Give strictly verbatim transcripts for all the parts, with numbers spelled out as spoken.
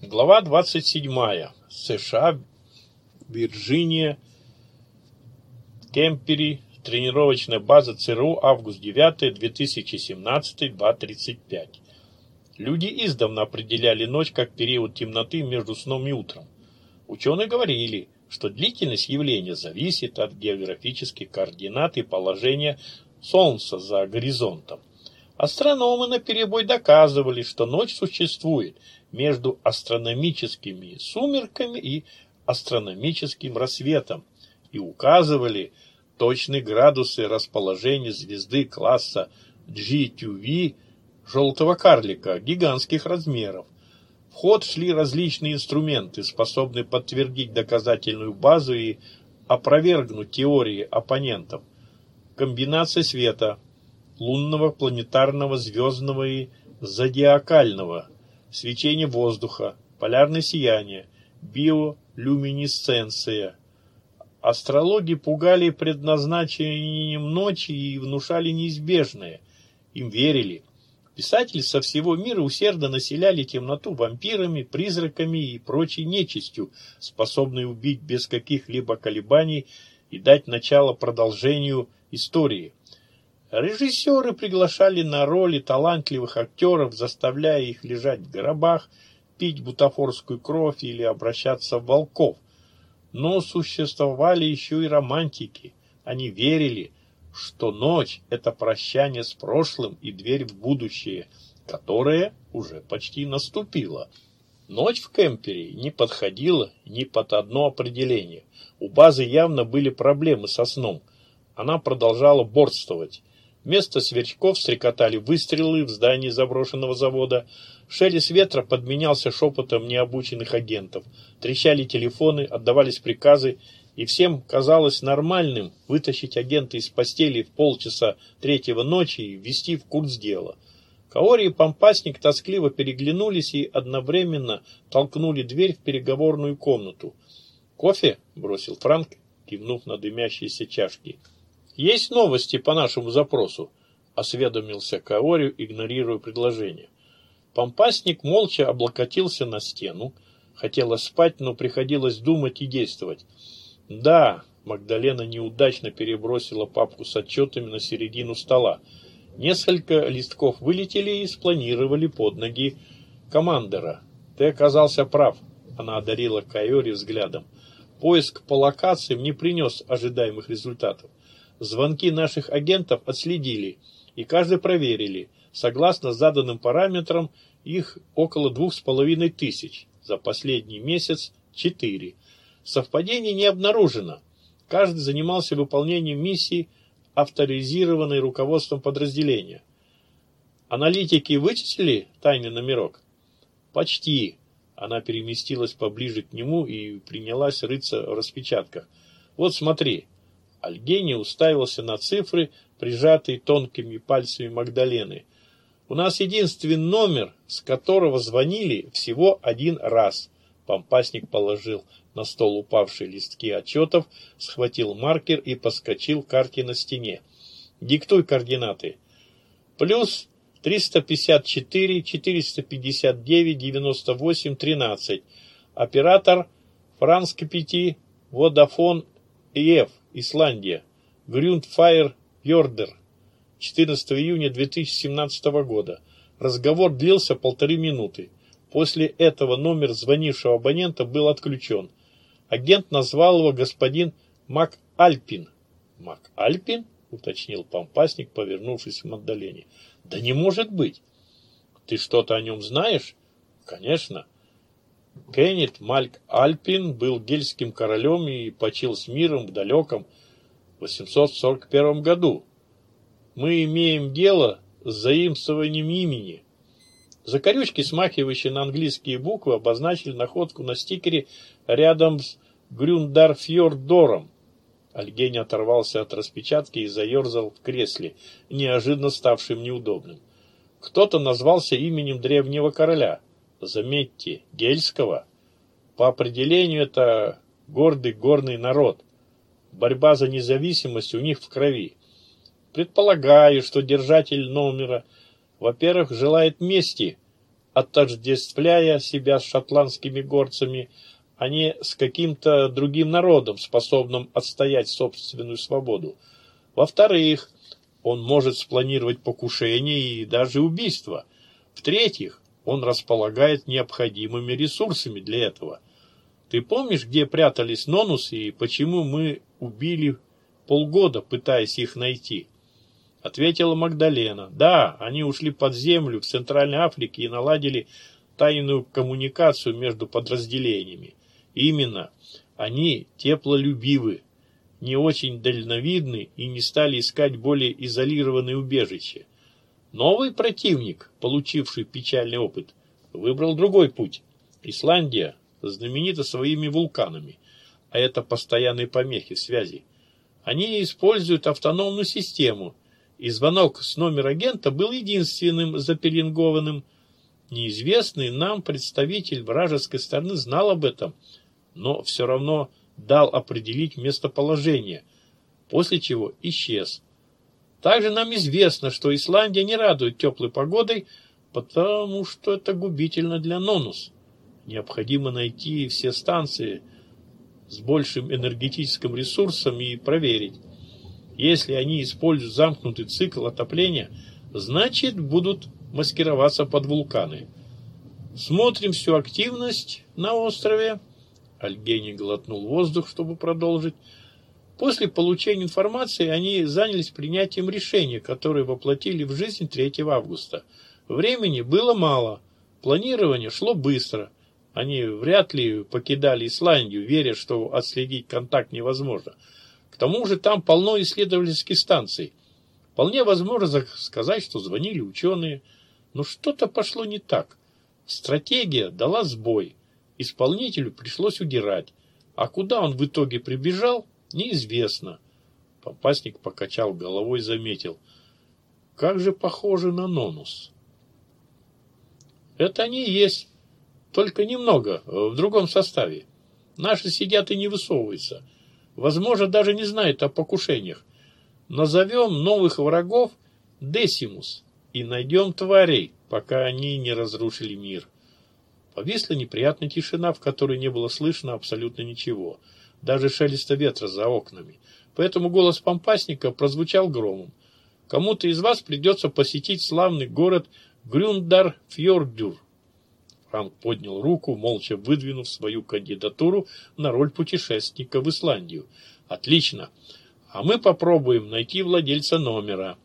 Глава двадцать седьмая. США, Вирджиния, Кемпери, тренировочная база ЦРУ, август девятый, две тысячи семнадцатый, два тридцать пять. Люди издавна определяли ночь как период темноты между сном и утром. Ученые говорили, что длительность явления зависит от географических координат и положения Солнца за горизонтом. Астрономы наперебой доказывали, что ночь существует между астрономическими сумерками и астрономическим рассветом, и указывали точные градусы расположения звезды класса джи кью ви желтого карлика гигантских размеров. В ход шли различные инструменты, способные подтвердить доказательную базу и опровергнуть теории оппонентов. Комбинация света, лунного, планетарного, звездного и зодиакального, свечение воздуха, полярное сияние, биолюминесценция. Астрологи пугали предназначением ночи и внушали неизбежное. Им верили. Писатели со всего мира усердно населяли темноту вампирами, призраками и прочей нечистью, способной убить без каких-либо колебаний и дать начало продолжению истории. Режиссеры приглашали на роли талантливых актеров, заставляя их лежать в гробах, пить бутафорскую кровь или обращаться в волков. Но существовали еще и романтики. Они верили, что ночь – это прощание с прошлым и дверь в будущее, которое уже почти наступило. Ночь в Кемпери не подходила ни под одно определение. У базы явно были проблемы со сном. Она продолжала борствовать. Вместо сверчков стрекотали выстрелы в здании заброшенного завода. Шелест ветра подменялся шепотом необученных агентов. Трещали телефоны, отдавались приказы, и всем казалось нормальным вытащить агента из постели в полчаса третьего ночи и ввести в курс дела. Каори и Помпасник тоскливо переглянулись и одновременно толкнули дверь в переговорную комнату. «Кофе?» – бросил Франк, кивнув на дымящиеся чашки. «Есть новости по нашему запросу?» – осведомился Каори, игнорируя предложение. Помпасник молча облокотился на стену. Хотелось спать, но приходилось думать и действовать. «Да», – Магдалена неудачно перебросила папку с отчетами на середину стола. Несколько листков вылетели и спланировали под ноги командора. «Ты оказался прав», – она одарила Каори взглядом. «Поиск по локациям не принес ожидаемых результатов. Звонки наших агентов отследили, и каждый проверили. Согласно заданным параметрам, их около двух с половиной тысяч. За последний месяц четыре. Совпадений не обнаружено. Каждый занимался выполнением миссии, авторизированной руководством подразделения. Аналитики вычислили тайный номерок? Почти. Она переместилась поближе к нему и принялась рыться в распечатках. Вот смотри. Альгений уставился на цифры, прижатые тонкими пальцами Магдалены. У нас единственный номер, с которого звонили всего один раз. Помпасник положил на стол упавшие листки отчетов, схватил маркер и поскочил к карте на стене. Диктуй координаты. Плюс триста пятьдесят четыре, четыреста пятьдесят девять, девяносто восемь, тринадцать. Оператор Франскопити, Водафон и Ф. Исландия. Грюндфайр Йордер. четырнадцатого июня две тысячи семнадцатого года. Разговор длился полторы минуты. После этого номер звонившего абонента был отключен. Агент назвал его господин МакАльпин. «МакАльпин?» — уточнил Помпасник, повернувшись к Магдалене. «Да не может быть! Ты что-то о нем знаешь?» «Конечно. Кеннет МакАльпин был гельским королем и почил с миром в далеком восемьсот сорок первом году. Мы имеем дело с заимствованием имени». Закорючки, смахивающие на английские буквы, обозначили находку на стикере рядом с Грюндарфьордором. Альгений оторвался от распечатки и заерзал в кресле, неожиданно ставшим неудобным. Кто-то назвался именем древнего короля. Заметьте, гельского. По определению это гордый горный народ. Борьба за независимость у них в крови. Предполагаю, что держатель номера, во-первых, желает мести, отождествляя себя с шотландскими горцами, а не с каким-то другим народом, способным отстоять собственную свободу. Во-вторых, он может спланировать покушение и даже убийство. В-третьих, он располагает необходимыми ресурсами для этого. Ты помнишь, где прятались нонусы и почему мы убили полгода, пытаясь их найти? Ответила Магдалена. Да, они ушли под землю в Центральной Африке и наладили тайную коммуникацию между подразделениями. Именно, они теплолюбивы, не очень дальновидны и не стали искать более изолированные убежища. Новый противник, получивший печальный опыт, выбрал другой путь. Исландия знаменита своими вулканами, а это постоянные помехи в связи. Они используют автономную систему, и звонок с номера агента был единственным запеленгованным. Неизвестный нам представитель вражеской стороны знал об этом, но все равно дал определить местоположение, после чего исчез. Также нам известно, что Исландия не радует теплой погодой, потому что это губительно для Нонус. Необходимо найти все станции с большим энергетическим ресурсом и проверить. Если они используют замкнутый цикл отопления, значит будут маскироваться под вулканы. Смотрим всю активность на острове. Альгений глотнул воздух, чтобы продолжить. После получения информации они занялись принятием решения, которое воплотили в жизнь третьего августа. Времени было мало, планирование шло быстро. Они вряд ли покидали Исландию, веря, что отследить контакт невозможно. К тому же там полно исследовательских станций. Вполне возможно сказать, что звонили ученые, но что-то пошло не так. Стратегия дала сбой. Исполнителю пришлось удирать, а куда он в итоге прибежал, неизвестно. Попасник покачал головой и заметил. Как же похоже на Нонус. Это они и есть, только немного, в другом составе. Наши сидят и не высовываются. Возможно, даже не знают о покушениях. Назовем новых врагов Десимус и найдем тварей, пока они не разрушили мир. Повисла неприятная тишина, в которой не было слышно абсолютно ничего, даже шелеста ветра за окнами. Поэтому голос помпасника прозвучал громом. Кому-то из вас придется посетить славный город Грюндар-Фьордюр. Франк поднял руку, молча выдвинув свою кандидатуру на роль путешественника в Исландию. Отлично. А мы попробуем найти владельца номера.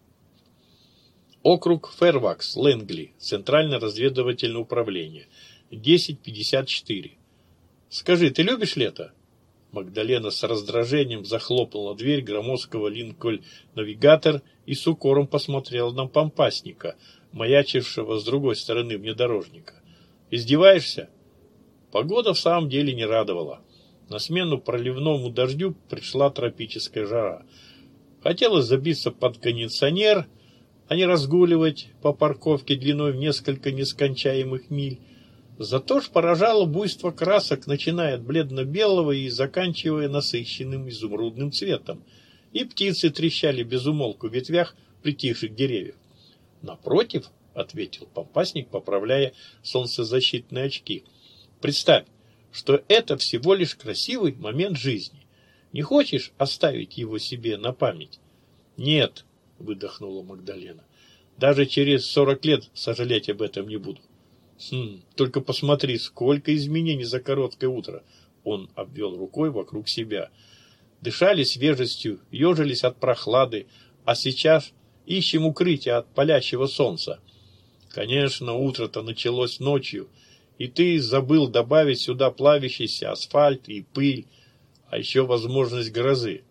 Округ Фэрвакс, Лэнгли, Центральное разведывательное управление, десять пятьдесят четыре. Скажи, ты любишь лето? Магдалена с раздражением захлопнула дверь громоздкого Линкольн-навигатор и с укором посмотрела на помпасника, маячившего с другой стороны внедорожника. Издеваешься? Погода в самом деле не радовала. На смену проливному дождю пришла тропическая жара. Хотелось забиться под кондиционер, а не разгуливать по парковке длиной в несколько нескончаемых миль. Зато ж поражало буйство красок, начиная от бледно-белого и заканчивая насыщенным изумрудным цветом. И птицы трещали без умолку в ветвях притихших деревьев. Напротив, — ответил помпасник, поправляя солнцезащитные очки, — представь, что это всего лишь красивый момент жизни. Не хочешь оставить его себе на память? Нет, — выдохнула Магдалена. Даже через сорок лет сожалеть об этом не буду. Хм, только посмотри, сколько изменений за короткое утро. Он обвел рукой вокруг себя. Дышали свежестью, ежились от прохлады, а сейчас ищем укрытие от палящего солнца. Конечно, утро-то началось ночью, и ты забыл добавить сюда плавящийся асфальт и пыль, а еще возможность грозы.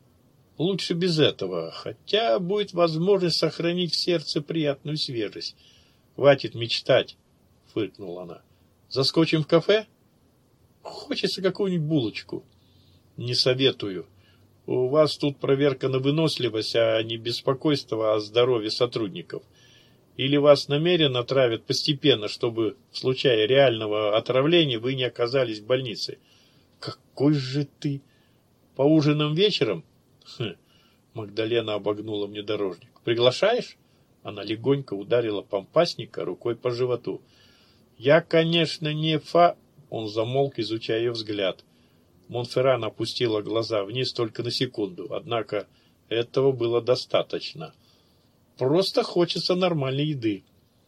Лучше без этого, хотя будет возможность сохранить в сердце приятную свежесть. Хватит мечтать, фыркнула она. Заскочим в кафе? Хочется какую-нибудь булочку. Не советую. У вас тут проверка на выносливость, а не беспокойство о здоровье сотрудников. Или вас намеренно травят постепенно, чтобы в случае реального отравления вы не оказались в больнице. Какой же ты! Поужинаем вечером? Хм. Магдалена обогнула внедорожник. Приглашаешь? Она легонько ударила помпасника рукой по животу. «Я, конечно, не фа...» Он замолк, изучая ее взгляд. Монферран опустила глаза вниз только на секунду, однако этого было достаточно. «Просто хочется нормальной еды.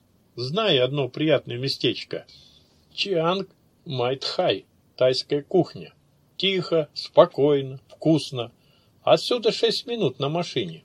Знаю одно приятное местечко. Чианг Майтхай, тайская кухня. Тихо, спокойно, вкусно. Отсюда шесть минут на машине».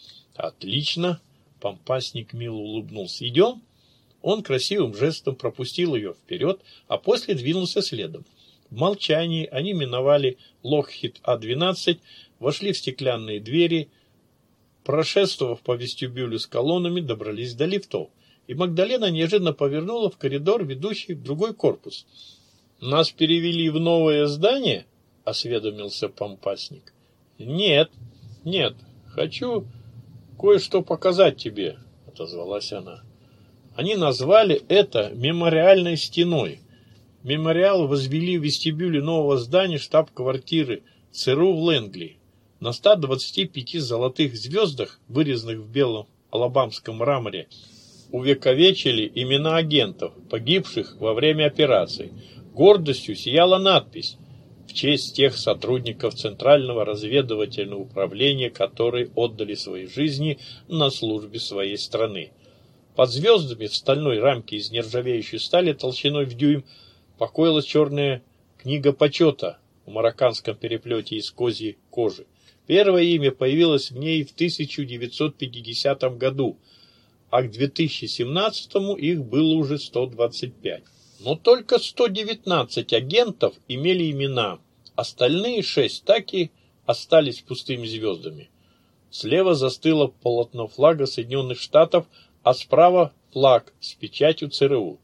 «Отлично!» Помпасник мило улыбнулся. «Идем?» Он красивым жестом пропустил ее вперед, а после двинулся следом. В молчании они миновали Локхид А двенадцать, вошли в стеклянные двери, прошествовав по вестибюлю с колоннами, добрались до лифтов, и Магдалена неожиданно повернула в коридор, ведущий в другой корпус. «Нас перевели в новое здание?» — осведомился помпасник. «Нет, нет, хочу кое-что показать тебе», — отозвалась она. Они назвали это мемориальной стеной. Мемориал возвели в вестибюле нового здания штаб-квартиры ЦРУ в Лэнгли. На ста двадцати пяти золотых звездах, вырезанных в белом алабамском мраморе, увековечили имена агентов, погибших во время операций. Гордостью сияла надпись в честь тех сотрудников Центрального разведывательного управления, которые отдали свои жизни на службе своей страны. Под звездами в стальной рамке из нержавеющей стали толщиной в дюйм покоилась черная книга почета в марокканском переплете из козьей кожи. Первое имя появилось в ней в тысяча девятьсот пятидесятом году, а к две тысячи семнадцатому их было уже сто двадцать пять. Но только сто девятнадцать агентов имели имена, остальные шесть так и остались пустыми звездами. Слева застыло полотно флага Соединенных Штатов, а справа флаг с печатью ЦРУ.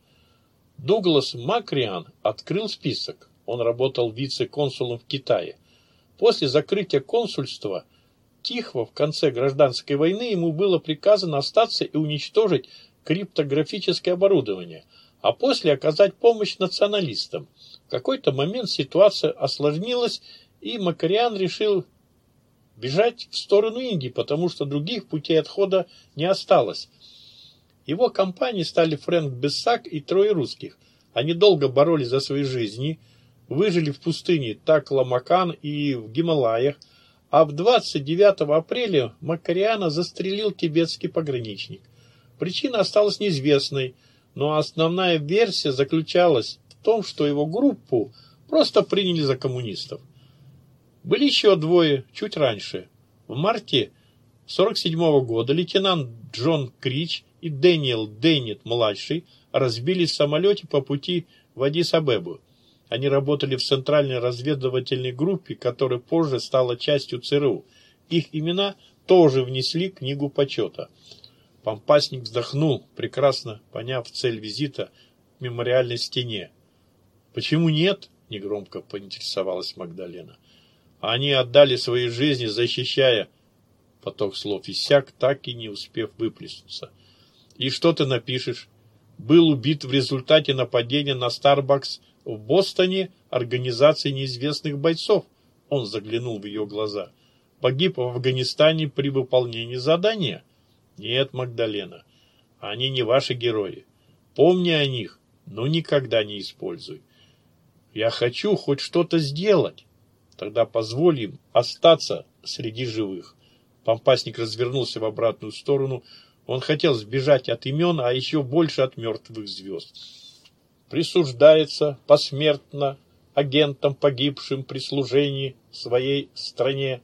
Дуглас Макриан открыл список. Он работал вице-консулом в Китае. После закрытия консульства Тихого в конце гражданской войны ему было приказано остаться и уничтожить криптографическое оборудование, а после оказать помощь националистам. В какой-то момент ситуация осложнилась, и Макриан решил бежать в сторону Индии, потому что других путей отхода не осталось. Его компанией стали Фрэнк Бессак и трое русских. Они долго боролись за свои жизни, выжили в пустыне Такла-Макан и в Гималаях, а в двадцать девятого апреля Макариана застрелил тибетский пограничник. Причина осталась неизвестной, но основная версия заключалась в том, что его группу просто приняли за коммунистов. Были еще двое чуть раньше. В марте сорок седьмого года лейтенант Джон Крич и Дэниел Дейнет-младший разбились в самолете по пути в Аддис-Абебу. Они работали в центральной разведывательной группе, которая позже стала частью ЦРУ. Их имена тоже внесли в книгу почета. Помпасник вздохнул, прекрасно поняв цель визита к мемориальной стене. «Почему нет?» — негромко поинтересовалась Магдалена. «Они отдали свои жизни, защищая...» Поток слов иссяк, так и не успев выплеснуться. «И что ты напишешь? Был убит в результате нападения на Starbucks в Бостоне организацией неизвестных бойцов». Он заглянул в ее глаза. «Погиб в Афганистане при выполнении задания?» «Нет, Магдалена, они не ваши герои. Помни о них, но никогда не используй. Я хочу хоть что-то сделать. Тогда позволь им остаться среди живых». Помпасник развернулся в обратную сторону. Он хотел сбежать от имен, а еще больше от мертвых звезд. «Присуждается посмертно агентам, погибшим при служении своей стране.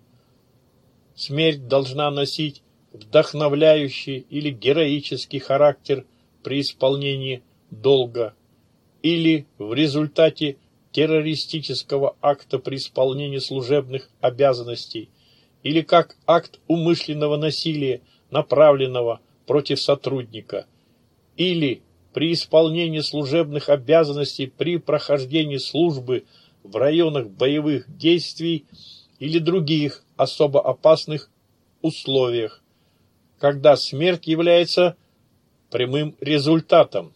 Смерть должна носить вдохновляющий или героический характер при исполнении долга или в результате террористического акта при исполнении служебных обязанностей или как акт умышленного насилия, направленного против сотрудника, или при исполнении служебных обязанностей при прохождении службы в районах боевых действий или других особо опасных условиях, когда смерть является прямым результатом.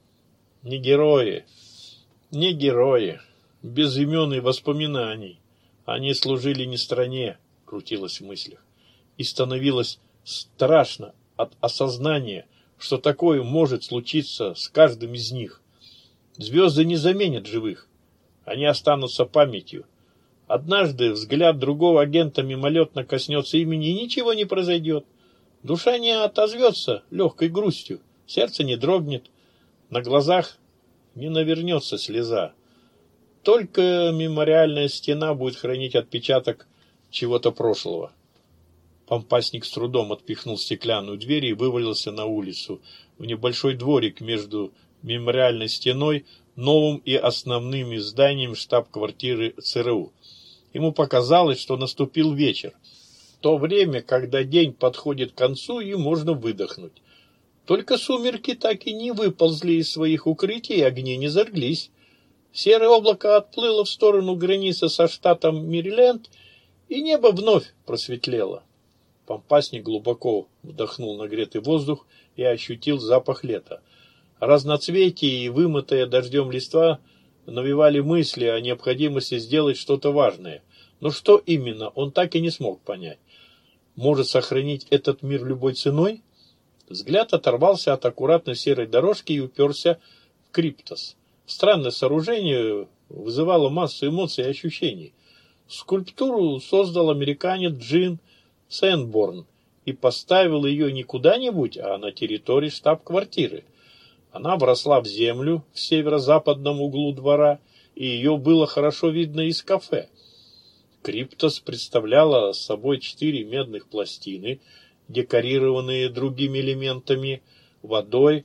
Не герои, не герои, без имен и воспоминаний. Они служили не стране, крутилось в мыслях, и становилось страшно от осознания, что такое может случиться с каждым из них. Звезды не заменят живых, они останутся памятью. Однажды взгляд другого агента мимолетно коснется имени, и ничего не произойдет. Душа не отозвется легкой грустью, сердце не дрогнет, на глазах не навернется слеза. Только мемориальная стена будет хранить отпечаток чего-то прошлого. Помпасник с трудом отпихнул стеклянную дверь и вывалился на улицу, в небольшой дворик между мемориальной стеной, новым и основными зданием штаб-квартиры ЦРУ. Ему показалось, что наступил вечер. То время, когда день подходит к концу и можно выдохнуть. Только сумерки так и не выползли из своих укрытий, и огни не зажглись. Серое облако отплыло в сторону границы со штатом Мэриленд, и небо вновь просветлело. Помпасник глубоко вдохнул нагретый воздух и ощутил запах лета. Разноцветие и вымытая дождем листва навевали мысли о необходимости сделать что-то важное. Но что именно, он так и не смог понять. Может сохранить этот мир любой ценой? Взгляд оторвался от аккуратной серой дорожки и уперся в Криптос. Странное сооружение вызывало массу эмоций и ощущений. Скульптуру создал американец Джин Сенборн и поставил ее не куда-нибудь, а на территории штаб-квартиры. Она вросла в землю в северо-западном углу двора, и ее было хорошо видно из кафе. Криптос представляла собой четыре медных пластины, декорированные другими элементами, водой,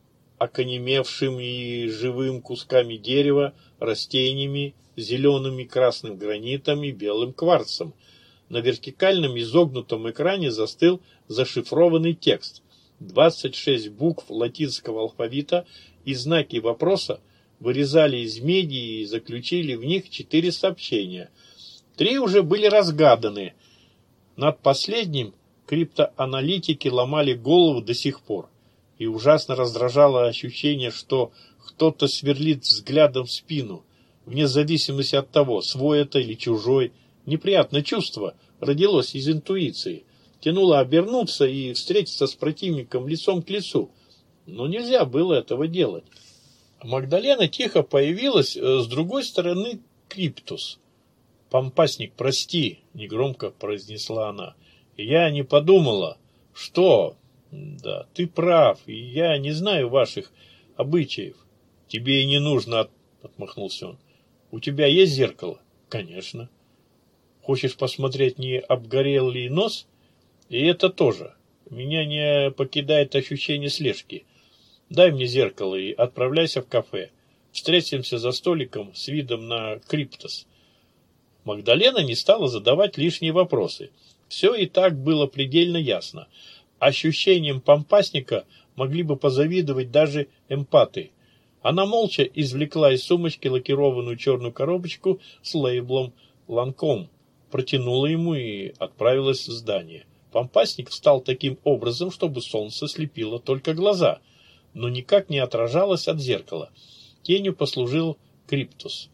окаменевшим и живым кусками дерева, растениями, зеленым и красным гранитом и белым кварцем. На вертикальном изогнутом экране застыл зашифрованный текст. двадцать шесть букв латинского алфавита и знаки вопроса вырезали из меди и заключили в них четыре сообщения. Три уже были разгаданы. Над последним криптоаналитики ломали голову до сих пор. И ужасно раздражало ощущение, что кто-то сверлит взглядом в спину, вне зависимости от того, свой это или чужой. Неприятное чувство родилось из интуиции. Тянуло обернуться и встретиться с противником лицом к лицу. Но нельзя было этого делать. Магдалена тихо появилась с другой стороны Криптус. «Помпасник, прости», — негромко произнесла она. «Я не подумала». «Что?» «Да, ты прав, и я не знаю ваших обычаев». «Тебе и не нужно», — отмахнулся он. «У тебя есть зеркало?» «Конечно». «Хочешь посмотреть, не обгорел ли нос?» «И это тоже. Меня не покидает ощущение слежки. Дай мне зеркало и отправляйся в кафе. Встретимся за столиком с видом на Криптос». Магдалена не стала задавать лишние вопросы. Все и так было предельно ясно. Ощущением помпасника могли бы позавидовать даже эмпаты. Она молча извлекла из сумочки лакированную черную коробочку с лейблом «Ланком», протянула ему и отправилась в здание. Помпасник встал таким образом, чтобы солнце слепило только глаза, но никак не отражалось от зеркала. Тенью послужил Криптус.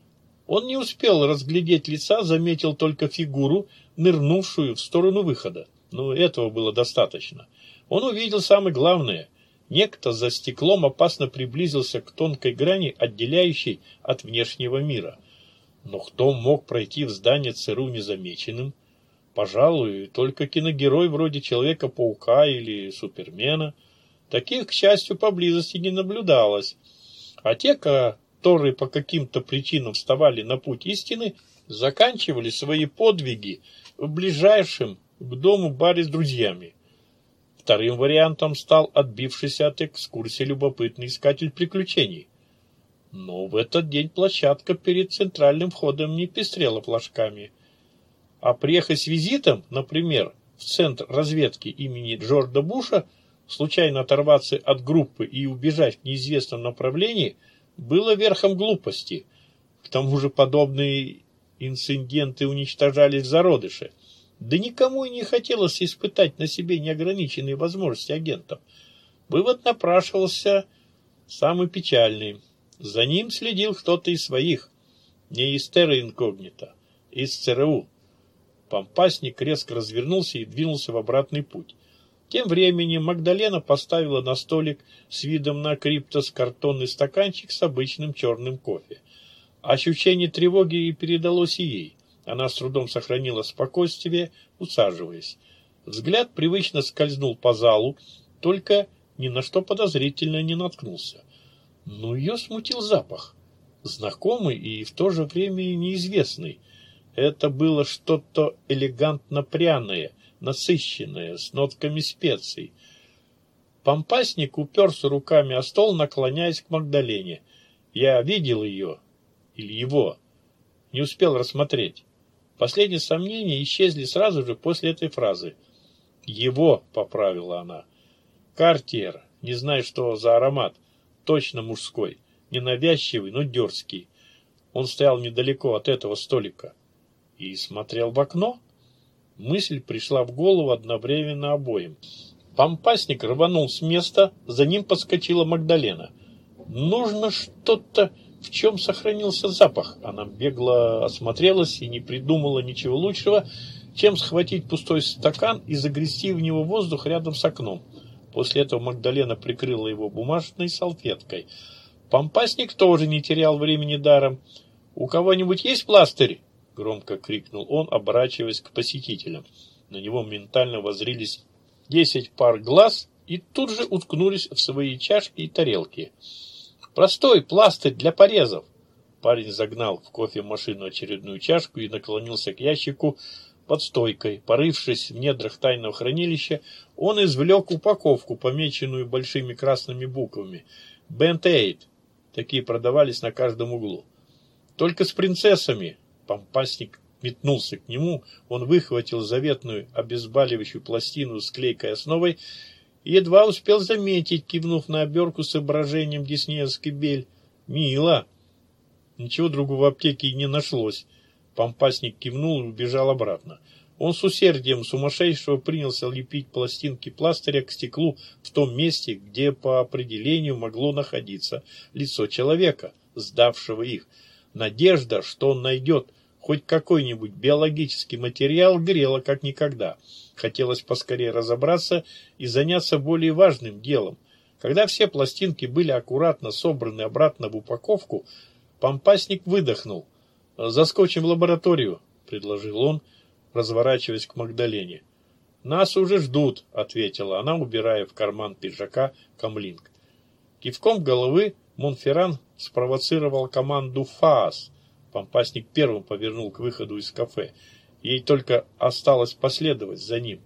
Он не успел разглядеть лица, заметил только фигуру, нырнувшую в сторону выхода. Но этого было достаточно. Он увидел самое главное. Некто за стеклом опасно приблизился к тонкой грани, отделяющей от внешнего мира. Но кто мог пройти в здание ЦРУ незамеченным? Пожалуй, только киногерой вроде Человека-паука или Супермена. Таких, к счастью, поблизости не наблюдалось. А те, которые по каким-то причинам вставали на путь истины, заканчивали свои подвиги в ближайшем к дому баре с друзьями. Вторым вариантом стал отбившийся от экскурсии любопытный искатель приключений. Но в этот день площадка перед центральным входом не пестрела флажками. А приехать с визитом, например, в центр разведки имени Джорджа Буша, случайно оторваться от группы и убежать в неизвестном направлении, было верхом глупости. К тому же подобные инциденты уничтожались в зародыше. Да никому и не хотелось испытать на себе неограниченные возможности агентов. Вывод напрашивался самый печальный. За ним следил кто-то из своих, не из терра инкогнито, из ЦРУ. Помпасник резко развернулся и двинулся в обратный путь. Тем временем Магдалена поставила на столик с видом на Криптос картонный стаканчик с обычным черным кофе. Ощущение тревоги передалось и ей. Она с трудом сохранила спокойствие, усаживаясь. Взгляд привычно скользнул по залу, только ни на что подозрительно не наткнулся. Но ее смутил запах. Знакомый и в то же время неизвестный. Это было что-то элегантно-пряное, насыщенное, с нотками специй. Помпасник уперся руками о стол, наклоняясь к Магдалене. Я видел ее, или его, не успел рассмотреть. Последние сомнения исчезли сразу же после этой фразы. «Его», — поправила она. «Картьер, не знаю, что за аромат, точно мужской, ненавязчивый, но дерзкий. Он стоял недалеко от этого столика и смотрел в окно». Мысль пришла в голову одновременно обоим. Помпасник рванул с места, за ним подскочила Магдалена. «Нужно что-то, в чем сохранился запах». Она бегло осмотрелась и не придумала ничего лучшего, чем схватить пустой стакан и загрести в него воздух рядом с окном. После этого Магдалена прикрыла его бумажной салфеткой. Помпасник тоже не терял времени даром. «У кого-нибудь есть пластырь?» — громко крикнул он, оборачиваясь к посетителям. На него моментально воззрились десять пар глаз и тут же уткнулись в свои чашки и тарелки. «Простой пластырь для порезов!» Парень загнал в кофемашину очередную чашку и наклонился к ящику под стойкой. Порывшись в недрах тайного хранилища, он извлек упаковку, помеченную большими красными буквами. «Бент-Эйд». Такие продавались на каждом углу. «Только с принцессами». Помпасник метнулся к нему, он выхватил заветную обезболивающую пластину с клейкой основой и едва успел заметить, кивнув на обертку с изображением диснеевской бель. «Мило!» Ничего другого в аптеке и не нашлось. Помпасник кивнул и убежал обратно. Он с усердием сумасшедшего принялся лепить пластинки пластыря к стеклу в том месте, где по определению могло находиться лицо человека, сдавшего их. Надежда, что он найдет хоть какой-нибудь биологический материал, грела как никогда. Хотелось поскорее разобраться и заняться более важным делом. Когда все пластинки были аккуратно собраны обратно в упаковку, Помпасник выдохнул. «Заскочим в лабораторию», — предложил он, разворачиваясь к Магдалене. «Нас уже ждут», — ответила она, убирая в карман пиджака камлинг. Кивком головы Монферран спровоцировал команду «Фаас». Помпасник первым повернул к выходу из кафе. Ей только осталось последовать за ним.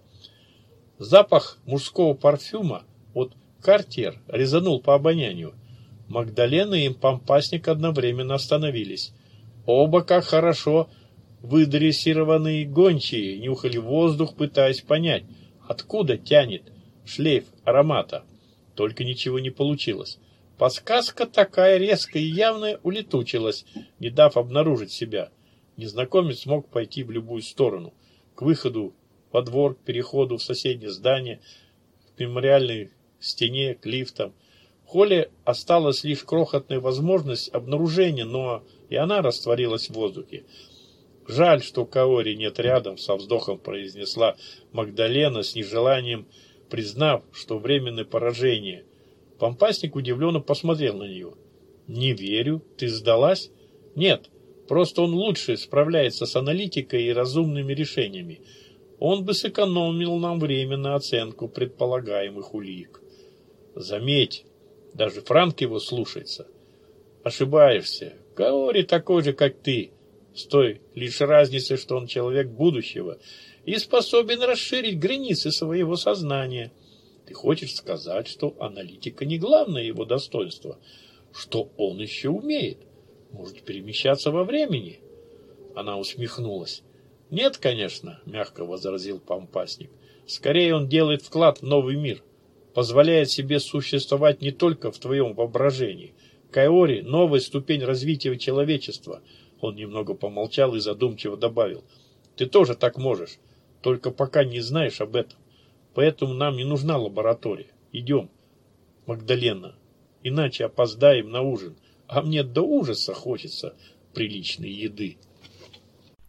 Запах мужского парфюма от «Картьер» резанул по обонянию. Магдалена и Помпасник одновременно остановились. Оба, как хорошо выдрессированные гончие, нюхали воздух, пытаясь понять, откуда тянет шлейф аромата. Только ничего не получилось. Подсказка такая резкая и явная улетучилась, не дав обнаружить себя. Незнакомец мог пойти в любую сторону. К выходу во двор, к переходу в соседнее здание, к мемориальной стене, к лифтам. В холле осталась лишь крохотная возможность обнаружения, но и она растворилась в воздухе. «Жаль, что Каори нет рядом», — со вздохом произнесла Магдалена, с нежеланием признав, что временное поражение. Помпасник удивленно посмотрел на нее. «Не верю. Ты сдалась?» «Нет, просто он лучше справляется с аналитикой и разумными решениями. Он бы сэкономил нам время на оценку предполагаемых улик. Заметь, даже Франк его слушается». «Ошибаешься. Каори такой же, как ты, с той лишь разницей, что он человек будущего и способен расширить границы своего сознания. Ты хочешь сказать, что аналитика не главное его достоинство, что он еще умеет, может перемещаться во времени?» Она усмехнулась. «Нет, конечно», — мягко возразил Помпасник. «Скорее он делает вклад в новый мир, позволяет себе существовать не только в твоем воображении. Каори — новая ступень развития человечества». Он немного помолчал и задумчиво добавил. «Ты тоже так можешь, только пока не знаешь об этом. Поэтому нам не нужна лаборатория. Идем, Магдалена, иначе опоздаем на ужин, а мне до ужаса хочется приличной еды».